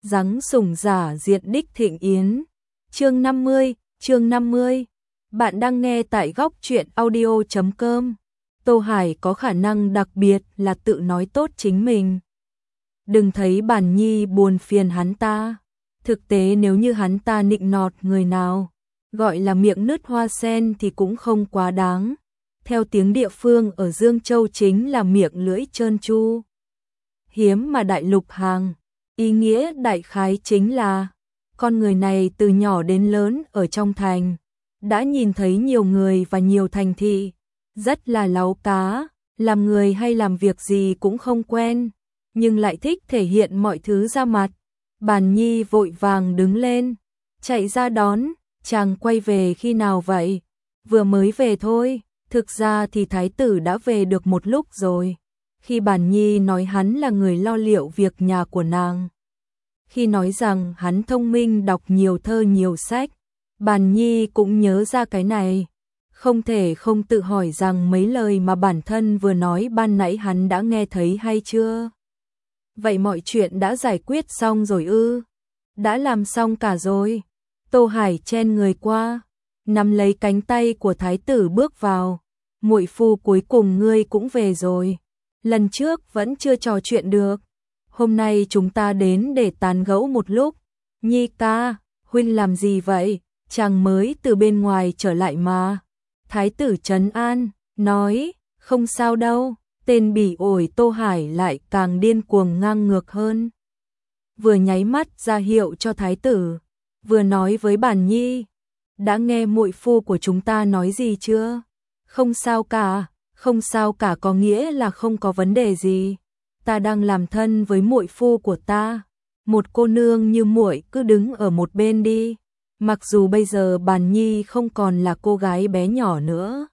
Giáng sủng giả diện đích thịnh yến. Chương 50. Bạn đang nghe tại góc truyện audio.com. Tô Hải có khả năng đặc biệt là tự nói tốt chính mình. Đừng thấy Bản Nhi buồn phiền hắn ta. Thực tế nếu như hắn ta nịnh nọt người nào, gọi là miệng nứt hoa sen thì cũng không quá đáng. Theo tiếng địa phương ở Dương Châu chính là miệng lưỡi trơn tru. Hiếm mà đại lục hàng. Ý nghĩa đại khái chính là con người này từ nhỏ đến lớn ở trong thành, đã nhìn thấy nhiều người và nhiều thành thị, rất là láu cá, làm người hay làm việc gì cũng không quen, nhưng lại thích thể hiện mọi thứ ra mặt. Bản Nhi vội vàng đứng lên, chạy ra đón. Chàng quay về khi nào vậy? Vừa mới về thôi, thực ra thì thái tử đã về được một lúc rồi. Khi Bản Nhi nói hắn là người lo liệu việc nhà của nàng, khi nói rằng hắn thông minh, đọc nhiều thơ nhiều sách, Bản Nhi cũng nhớ ra cái này. Không thể không tự hỏi rằng mấy lời mà bản thân vừa nói ban nãy hắn đã nghe thấy hay chưa? Vậy mọi chuyện đã giải quyết xong rồi ư? Đã làm xong cả rồi. Tô Hải chen người qua, nắm lấy cánh tay của thái tử bước vào. Muội phu, cuối cùng ngươi cũng về rồi. Lần trước vẫn chưa trò chuyện được. Hôm nay chúng ta đến để tán gẫu một lúc. Nhi ca, huynh làm gì vậy? Chàng mới từ bên ngoài trở lại mà. Thái tử trấn an, nói, không sao đâu. Tên bỉ ổi Tô Hải lại càng điên cuồng ngang ngược hơn. Vừa nháy mắt ra hiệu cho thái tử, vừa nói với Bản Nhi, đã nghe muội phu của chúng ta nói gì chưa? Không sao cả, không sao cả có nghĩa là không có vấn đề gì. Ta đang làm thân với muội phu của ta. Một cô nương như muội cứ đứng ở một bên đi. Mặc dù bây giờ Bản Nhi không còn là cô gái bé nhỏ nữa,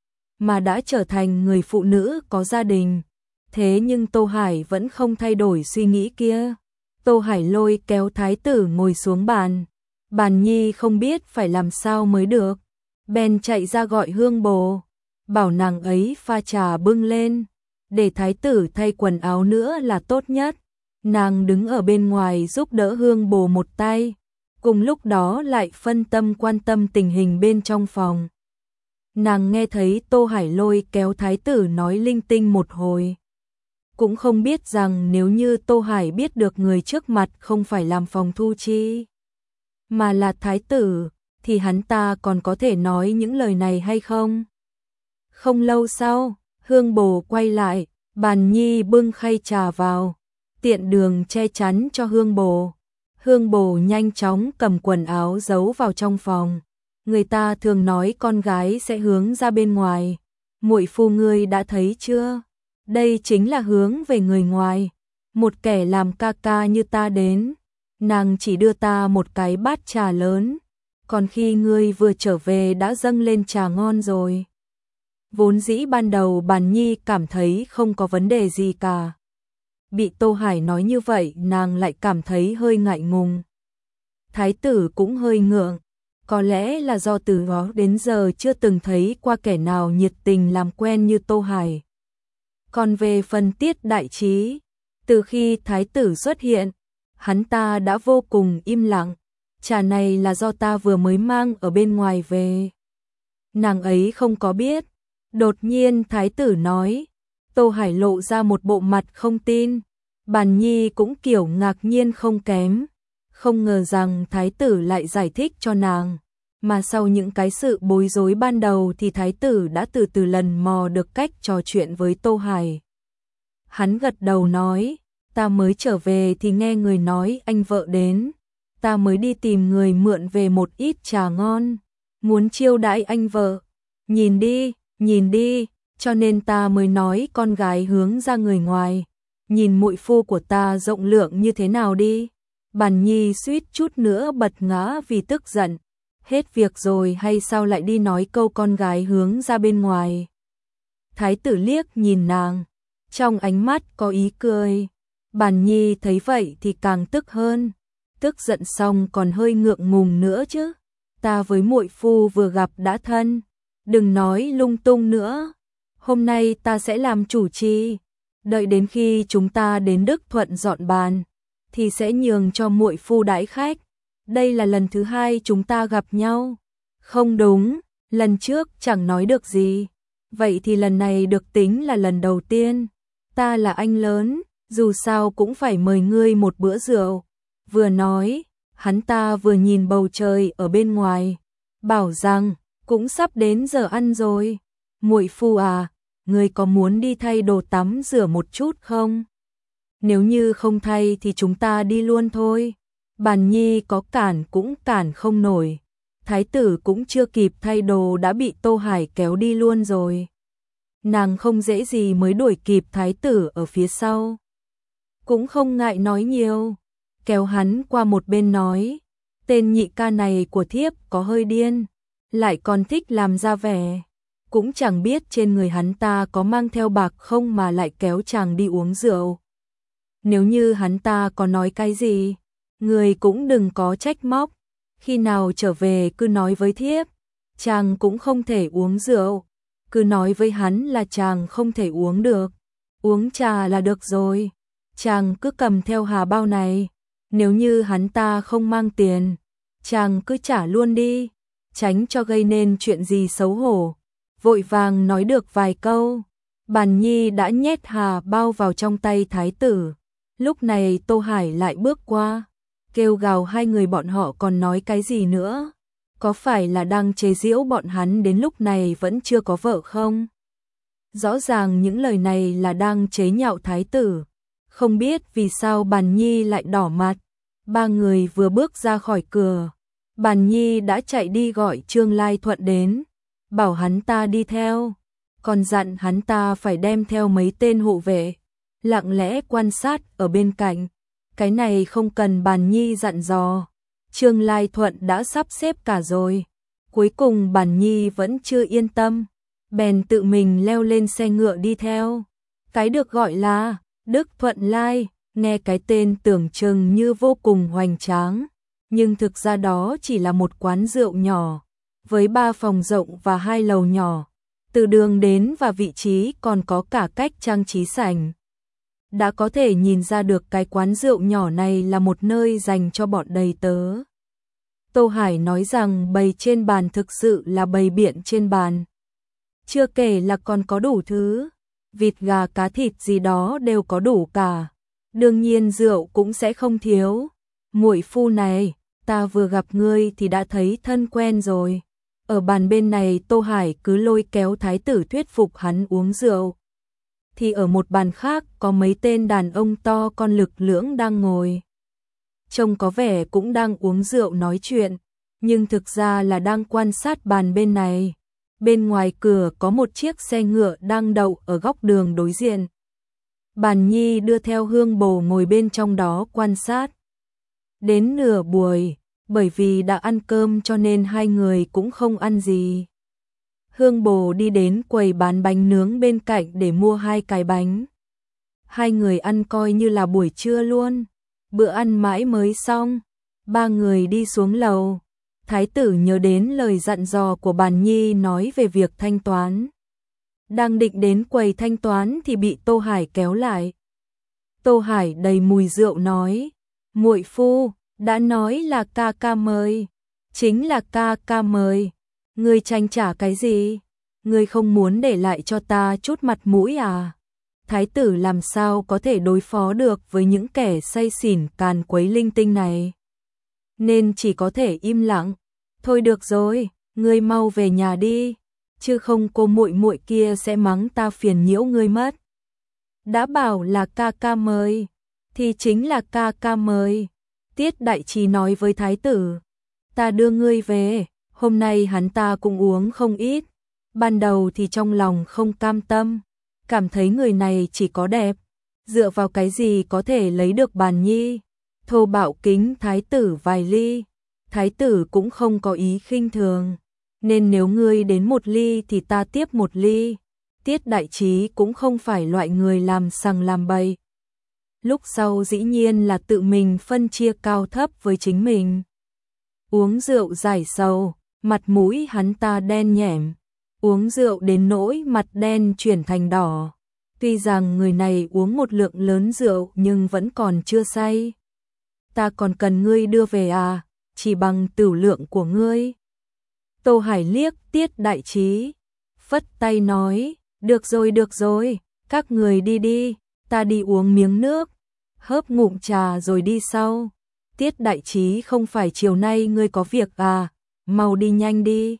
mà đã trở thành người phụ nữ có gia đình, thế nhưng Tô Hải vẫn không thay đổi suy nghĩ kia. Tô Hải lôi kéo thái tử ngồi xuống bàn. Bản Nhi không biết phải làm sao mới được, bèn chạy ra gọi hương bồ, bảo nàng ấy pha trà bưng lên, để thái tử thay quần áo nữa là tốt nhất. Nàng đứng ở bên ngoài giúp đỡ hương bồ một tay, cùng lúc đó lại phân tâm quan tâm tình hình bên trong phòng. Nàng nghe thấy Tô Hải lôi kéo thái tử nói linh tinh một hồi, cũng không biết rằng nếu như Tô Hải biết được người trước mặt không phải làm phòng thu chi, mà là thái tử, thì hắn ta còn có thể nói những lời này hay không? Không lâu sau, hương bồ quay lại, Bản Nhi bưng khay trà vào, tiện đường che chắn cho hương bồ. Hương bồ nhanh chóng cầm quần áo giấu vào trong phòng. Người ta thường nói con gái sẽ hướng ra bên ngoài. Muội phu ngươi đã thấy chưa? Đây chính là hướng về người ngoài. Một kẻ làm ca ca như ta đến, nàng chỉ đưa ta một cái bát trà lớn, còn khi ngươi vừa trở về đã dâng lên trà ngon rồi. Vốn dĩ ban đầu Bản Nhi cảm thấy không có vấn đề gì cả. Bị Tô Hải nói như vậy nàng lại cảm thấy hơi ngại ngùng. Thái tử cũng hơi ngượng. Có lẽ là do từ đó đến giờ chưa từng thấy qua kẻ nào nhiệt tình làm quen như Tô Hải. Còn về phần Tiết Đại Trí, từ khi thái tử xuất hiện, hắn ta đã vô cùng im lặng. Trà này là do ta vừa mới mang ở bên ngoài về. Nàng ấy không có biết. Đột nhiên thái tử nói. Tô Hải lộ ra một bộ mặt không tin. Bản Nhi cũng kiểu ngạc nhiên không kém. Không ngờ rằng thái tử lại giải thích cho nàng. Mà sau những cái sự bối rối ban đầu thì thái tử đã từ từ lần mò được cách trò chuyện với Tô Hải. Hắn gật đầu nói, ta mới trở về thì nghe người nói anh vợ đến. Ta mới đi tìm người mượn về một ít trà ngon, muốn chiêu đãi anh vợ. Nhìn đi, cho nên ta mới nói con gái hướng ra người ngoài. Nhìn muội phu của ta rộng lượng như thế nào đi. Bản Nhi suýt chút nữa bật ngã vì tức giận. Hết việc rồi hay sao lại đi nói câu con gái hướng ra bên ngoài? Thái tử liếc nhìn nàng, trong ánh mắt có ý cười. Bản Nhi thấy vậy thì càng tức hơn. Tức giận xong còn hơi ngượng ngùng nữa chứ. Ta với muội phu vừa gặp đã thân, đừng nói lung tung nữa. Hôm nay ta sẽ làm chủ trì, đợi đến khi chúng ta đến Đức Thuận dọn bàn, thì sẽ nhường cho muội phu đãi khách. Đây là lần thứ hai chúng ta gặp nhau. Không đúng, lần trước chẳng nói được gì. Vậy thì lần này được tính là lần đầu tiên. Ta là anh lớn, dù sao cũng phải mời ngươi một bữa rượu. Vừa nói, hắn ta vừa nhìn bầu trời ở bên ngoài, bảo rằng cũng sắp đến giờ ăn rồi. Muội phu à, ngươi có muốn đi thay đồ tắm rửa một chút không? Nếu như không thay thì chúng ta đi luôn thôi. Bàn Nhi có cản cũng cản không nổi. Thái tử cũng chưa kịp thay đồ đã bị Tô Hải kéo đi luôn rồi. Nàng không dễ gì mới đuổi kịp thái tử ở phía sau. Cũng không ngại nói nhiều, kéo hắn qua một bên nói, tên nhị ca này của thiếp có hơi điên, lại còn thích làm ra vẻ. Cũng chẳng biết trên người hắn ta có mang theo bạc không mà lại kéo chàng đi uống rượu. Nếu như hắn ta có nói cái gì, người cũng đừng có trách móc. Khi nào trở về cứ nói với thiếp, chàng cũng không thể uống rượu. Cứ nói với hắn là chàng không thể uống được, uống trà là được rồi. Chàng cứ cầm theo hà bao này, nếu như hắn ta không mang tiền, chàng cứ trả luôn đi, tránh cho gây nên chuyện gì xấu hổ. Vội vàng nói được vài câu, Bàn Nhi đã nhét hà bao vào trong tay thái tử. Lúc này Tô Hải lại bước qua, kêu gào hai người bọn họ còn nói cái gì nữa. Có phải là đang chế giễu bọn hắn đến lúc này vẫn chưa có vợ không? Rõ ràng những lời này là đang chế nhạo thái tử. Không biết vì sao Bàn Nhi lại đỏ mặt. Ba người vừa bước ra khỏi cửa, Bàn Nhi đã chạy đi gọi Trương Lai Thuận đến, bảo hắn ta đi theo, còn dặn hắn ta phải đem theo mấy tên hộ vệ, lặng lẽ quan sát ở bên cạnh. Cái này không cần Bàn Nhi dặn dò, Trương Lai Thuận đã sắp xếp cả rồi. Cuối cùng Bàn Nhi vẫn chưa yên tâm, bèn tự mình leo lên xe ngựa đi theo. Cái được gọi là Đức Thuận Lai, nghe cái tên tưởng chừng như vô cùng hoành tráng, nhưng thực ra đó chỉ là một quán rượu nhỏ, với 3 phòng rộng và 2 lầu nhỏ. Từ đường đến và vị trí còn có cả cách trang trí sảnh. Đã có thể nhìn ra được cái quán rượu nhỏ này là một nơi dành cho bọn đầy tớ. Tô Hải nói rằng bày trên bàn thực sự là bày biện trên bàn. Chưa kể là còn có đủ thứ, vịt gà cá thịt gì đó đều có đủ cả. Đương nhiên rượu cũng sẽ không thiếu. Muội phu này, ta vừa gặp ngươi thì đã thấy thân quen rồi. Ở bàn bên này Tô Hải cứ lôi kéo thái tử thuyết phục hắn uống rượu. Thì ở một bàn khác có mấy tên đàn ông to con lực lưỡng đang ngồi. Trông có vẻ cũng đang uống rượu nói chuyện, nhưng thực ra là đang quan sát bàn bên này. Bên ngoài cửa có một chiếc xe ngựa đang đậu ở góc đường đối diện. Bàn Nhi đưa theo Hương Bồ ngồi bên trong đó quan sát. Đến nửa buổi, bởi vì đã ăn cơm cho nên hai người cũng không ăn gì. Hương Bồ đi đến quầy bán bánh nướng bên cạnh để mua 2 cái bánh. Hai người ăn coi như là buổi trưa luôn. Bữa ăn mãi mới xong. 3 người đi xuống lầu. Thái tử nhớ đến lời dặn dò của Bàn Nhi nói về việc thanh toán. Đang định đến quầy thanh toán thì bị Tô Hải kéo lại. Tô Hải đầy mùi rượu nói, muội phu, đã nói là ca ca mời. Chính là ca ca mời. Ngươi tranh trả cái gì? Ngươi không muốn để lại cho ta chút mặt mũi à? Thái tử làm sao có thể đối phó được với những kẻ say xỉn càn quấy linh tinh này? Nên chỉ có thể im lặng. Thôi được rồi, ngươi mau về nhà đi, chứ không cô muội muội kia sẽ mắng ta phiền nhiễu ngươi mất. Đã bảo là ca ca mời, thì chính là ca ca mời. Tiết Đại Trí nói với thái tử, ta đưa ngươi về. Hôm nay hắn ta cũng uống không ít. Ban đầu thì trong lòng không cam tâm, cảm thấy người này chỉ có đẹp, dựa vào cái gì có thể lấy được Bàn Nhi. Thô bạo kính thái tử vài ly. Thái tử cũng không có ý khinh thường, nên nếu ngươi đến 1 ly thì ta tiếp 1 ly. Tiết Đại Trí cũng không phải loại người làm sằng làm bậy. Lúc sau dĩ nhiên là tự mình phân chia cao thấp với chính mình. Uống rượu giải sầu, mặt mũi hắn ta đen nhẻm. Uống rượu đến nỗi mặt đen chuyển thành đỏ. Tuy rằng người này uống một lượng lớn rượu nhưng vẫn còn chưa say. ta còn cần ngươi đưa về à, chỉ bằng tửu lượng của ngươi. Tô Hải liếc Tiết Đại Trí, phất tay nói, được rồi, các người đi đi, ta đi uống miếng nước, hớp ngụm trà rồi đi sau. Tiết Đại Trí, không phải chiều nay ngươi có việc à, mau đi nhanh đi.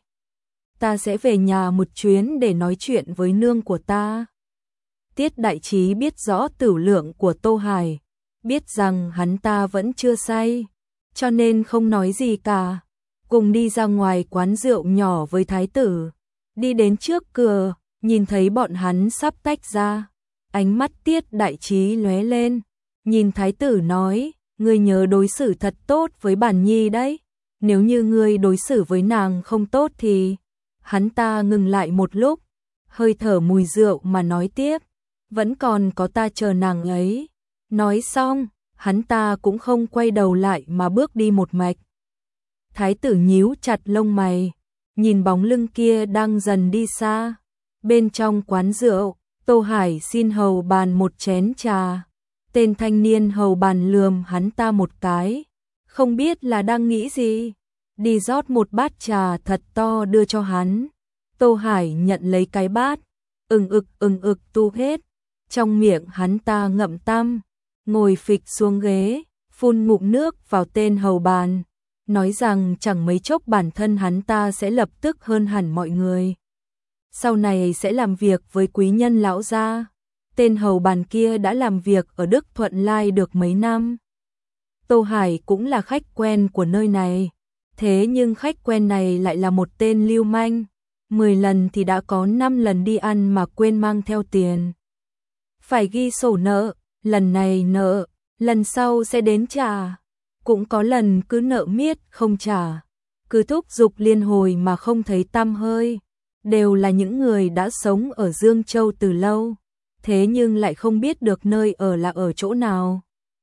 Ta sẽ về nhà một chuyến để nói chuyện với nương của ta. Tiết Đại Trí biết rõ tửu lượng của Tô Hải, biết rằng hắn ta vẫn chưa say, cho nên không nói gì cả. Cùng đi ra ngoài quán rượu nhỏ với thái tử, đi đến trước cửa, nhìn thấy bọn hắn sắp tách ra. Ánh mắt Tiết Đại Trí lóe lên, nhìn thái tử nói, ngươi nhớ đối xử thật tốt với bản nhi đấy, nếu như ngươi đối xử với nàng không tốt thì... Hắn ta ngừng lại một lúc, hơi thở mùi rượu mà nói tiếp, vẫn còn có ta chờ nàng ấy. Nói xong, hắn ta cũng không quay đầu lại mà bước đi một mạch. Thái tử nhíu chặt lông mày, nhìn bóng lưng kia đang dần đi xa. Bên trong quán rượu, Tô Hải xin hầu bàn một chén trà. Tên thanh niên hầu bàn lườm hắn ta một cái, không biết là đang nghĩ gì. Đi rót một bát trà thật to đưa cho hắn. Tô Hải nhận lấy cái bát, ừng ực tu hết. Trong miệng hắn ta ngậm tăm, ngồi phịch xuống ghế, phun ngụm nước vào tên hầu bàn, nói rằng chẳng mấy chốc bản thân hắn ta sẽ lập tức hơn hẳn mọi người. Sau này sẽ làm việc với quý nhân lão gia. Tên hầu bàn kia đã làm việc ở Đức Thuận Lai được mấy năm. Tô Hải cũng là khách quen của nơi này. Thế nhưng khách quen này lại là một tên lưu manh, 10 lần thì đã có 5 lần đi ăn mà quên mang theo tiền. Phải ghi sổ nợ, lần này nợ, lần sau sẽ đến trả. Cũng có lần cứ nợ miết không trả, cứ thúc giục liên hồi mà không thấy tăm hơi. Đều là những người đã sống ở Dương Châu từ lâu, thế nhưng lại không biết được nơi ở là ở chỗ nào,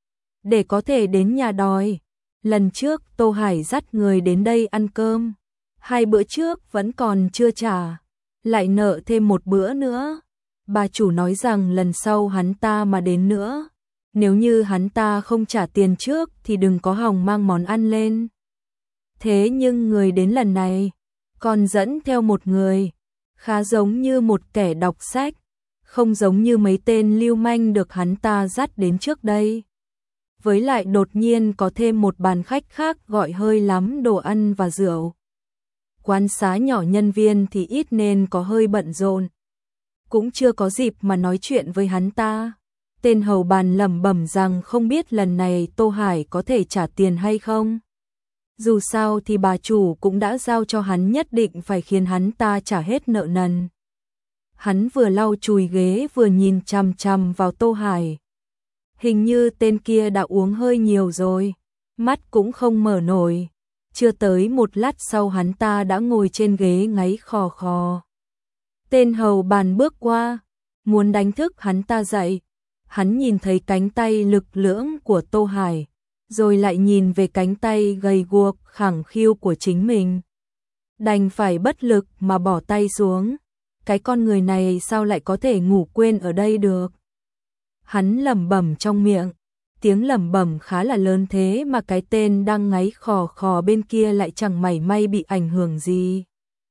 để có thể đến nhà đòi. Lần trước Tô Hải dắt người đến đây ăn cơm, 2 bữa trước vẫn còn chưa trả, lại nợ thêm 1 bữa nữa. Bà chủ nói rằng lần sau hắn ta mà đến nữa, nếu như hắn ta không trả tiền trước thì đừng có hòng mang món ăn lên. Thế nhưng người đến lần này còn dẫn theo một người, khá giống như một kẻ đọc sách, không giống như mấy tên lưu manh được hắn ta dắt đến trước đây. Với lại đột nhiên có thêm một bàn khách khác gọi hơi lắm đồ ăn và rượu. Quán xá nhỏ nhân viên thì ít nên có hơi bận rộn. Cũng chưa có dịp mà nói chuyện với hắn ta. Tên hầu bàn lẩm bẩm rằng không biết lần này Tô Hải có thể trả tiền hay không. Dù sao thì bà chủ cũng đã giao cho hắn nhất định phải khiến hắn ta trả hết nợ nần. Hắn vừa lau chùi ghế vừa nhìn chằm chằm vào Tô Hải. Hình như tên kia đã uống hơi nhiều rồi, mắt cũng không mở nổi. Chưa tới một lát sau hắn ta đã ngồi trên ghế ngáy khò khò. Tên hầu bàn bước qua, muốn đánh thức hắn ta dậy. Hắn nhìn thấy cánh tay lực lưỡng của Tô Hải, rồi lại nhìn về cánh tay gầy guộc khẳng khiu của chính mình. Đành phải bất lực mà bỏ tay xuống. Cái con người này sao lại có thể ngủ quên ở đây được? Hắn lẩm bẩm trong miệng, tiếng lẩm bẩm khá là lớn thế mà cái tên đang ngáy khò khò bên kia lại chẳng mảy may bị ảnh hưởng gì.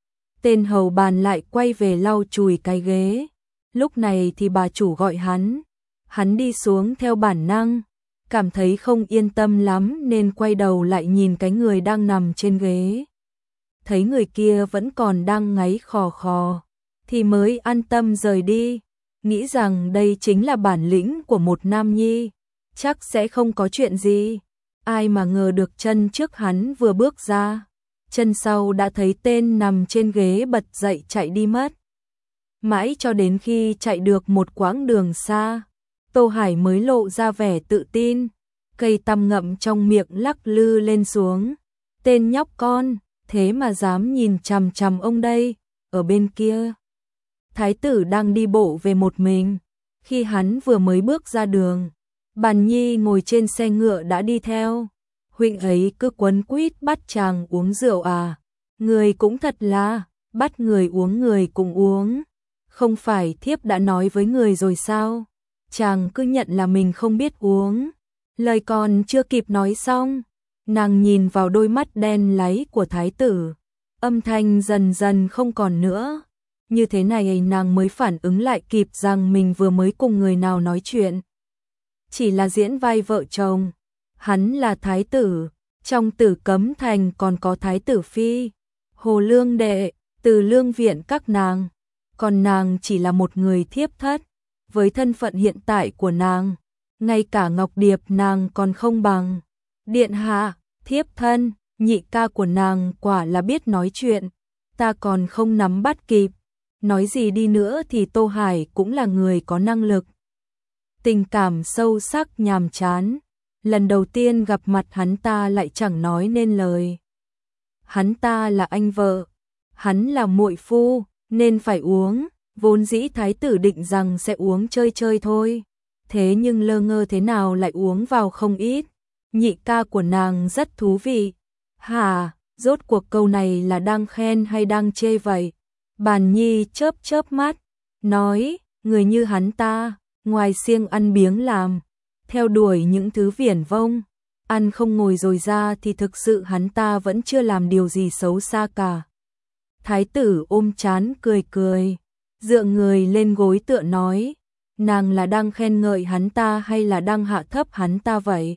Tên hầu bàn lại quay về lau chùi cái ghế. Lúc này thì bà chủ gọi hắn đi xuống theo bản năng, cảm thấy không yên tâm lắm nên quay đầu lại nhìn cái người đang nằm trên ghế. Thấy người kia vẫn còn đang ngáy khò khò, thì mới an tâm rời đi, nghĩ rằng đây chính là bản lĩnh của một nam nhi, chắc sẽ không có chuyện gì. Ai mà ngờ được chân trước hắn vừa bước ra, chân sau đã thấy tên nằm trên ghế bật dậy chạy đi mất. Mãi cho đến khi chạy được một quãng đường xa, Tô Hải mới lộ ra vẻ tự tin, cây tăm ngậm trong miệng lắc lư lên xuống. Tên nhóc con, thế mà dám nhìn chằm chằm ông đây. Ở bên kia, thái tử đang đi bộ về một mình. Khi hắn vừa mới bước ra đường, Bàn Nhi ngồi trên xe ngựa đã đi theo. Huynh ấy cứ quấn quýt bắt chàng uống rượu à? Người cũng thật là, bắt người uống người cũng uống. Không phải thiếp đã nói với người rồi sao? Chàng cứ nhận là mình không biết uống, Lời còn chưa kịp nói xong, nàng nhìn vào đôi mắt đen láy của thái tử, âm thanh dần dần không còn nữa. Như thế này nàng mới phản ứng lại kịp rằng mình vừa mới cùng người nào nói chuyện. Chỉ là diễn vai vợ chồng, hắn là thái tử, trong Tử Cấm Thành còn có thái tử phi, Hồ Lương đệ, Từ Lương viện các nàng, còn nàng chỉ là một người thiếp thất, với thân phận hiện tại của nàng, ngay cả Ngọc Điệp nàng còn không bằng. Điện hạ, thiếp thân, nhị ca của nàng quả là biết nói chuyện, ta còn không nắm bắt kịp. Nói gì đi nữa thì Tô Hải cũng là người có năng lực. Tình cảm sâu sắc nhàm chán, lần đầu tiên gặp mặt hắn ta lại chẳng nói nên lời. Hắn ta là anh vợ, hắn là muội phu, nên phải uống, vốn dĩ thái tử định rằng sẽ uống chơi chơi thôi. Thế nhưng lơ ngơ thế nào lại uống vào không ít. Nhị ca của nàng rất thú vị. Hả, rốt cuộc câu này là đang khen hay đang chê vậy? Bàn Nhi chớp chớp mắt, nói, người như hắn ta, ngoài siêng ăn biếng làm, theo đuổi những thứ viển vông, ăn không ngồi rồi ra thì thực sự hắn ta vẫn chưa làm điều gì xấu xa cả. Thái tử ôm trán cười cười, dựa người lên gối tựa nói, nàng là đang khen ngợi hắn ta hay là đang hạ thấp hắn ta vậy?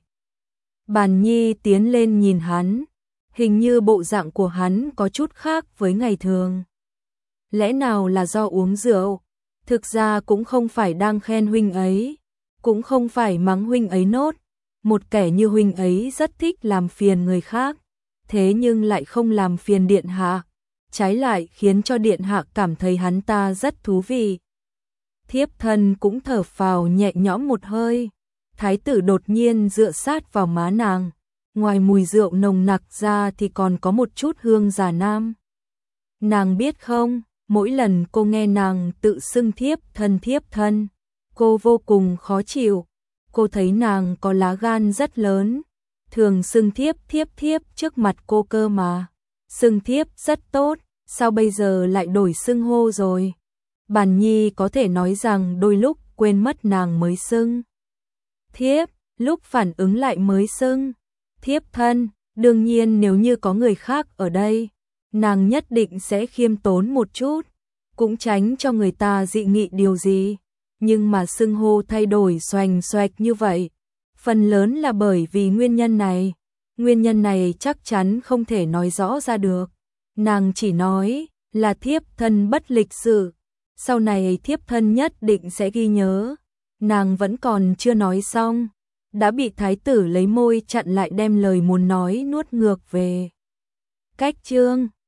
Bàn Nhi tiến lên nhìn hắn, hình như bộ dạng của hắn có chút khác với ngày thường. Lẽ nào là do uống rượu? Thực ra cũng không phải đang khen huynh ấy, cũng không phải mắng huynh ấy nốt. Một kẻ như huynh ấy rất thích làm phiền người khác, thế nhưng lại không làm phiền điện hạ, trái lại khiến cho điện hạ cảm thấy hắn ta rất thú vị. Thiếp thân cũng thở phào nhẹ nhõm một hơi. Thái tử đột nhiên dựa sát vào má nàng, ngoài mùi rượu nồng nặc ra thì còn có một chút hương già nam. Nàng biết không, mỗi lần cô nghe nàng tự xưng thiếp thân, cô vô cùng khó chịu. Cô thấy nàng có lá gan rất lớn, thường xưng thiếp trước mặt cô cơ mà. Xưng thiếp rất tốt, sao bây giờ lại đổi xưng hô rồi? Bàn Nhi có thể nói rằng đôi lúc quên mất nàng mới xưng thiếp, lúc phản ứng lại mới xưng thiếp thân. Đương nhiên nếu như có người khác ở đây, nàng nhất định sẽ khiêm tốn một chút, cũng tránh cho người ta dị nghị điều gì. Nhưng mà xưng hô thay đổi xoành xoạch như vậy, phần lớn là bởi vì nguyên nhân này. Nguyên nhân này chắc chắn không thể nói rõ ra được. Nàng chỉ nói là thiếp thân bất lịch sự, sau này thiếp thân nhất định sẽ ghi nhớ. Nàng vẫn còn chưa nói xong, đã bị thái tử lấy môi chặn lại, đem lời muốn nói nuốt ngược về. Cách chương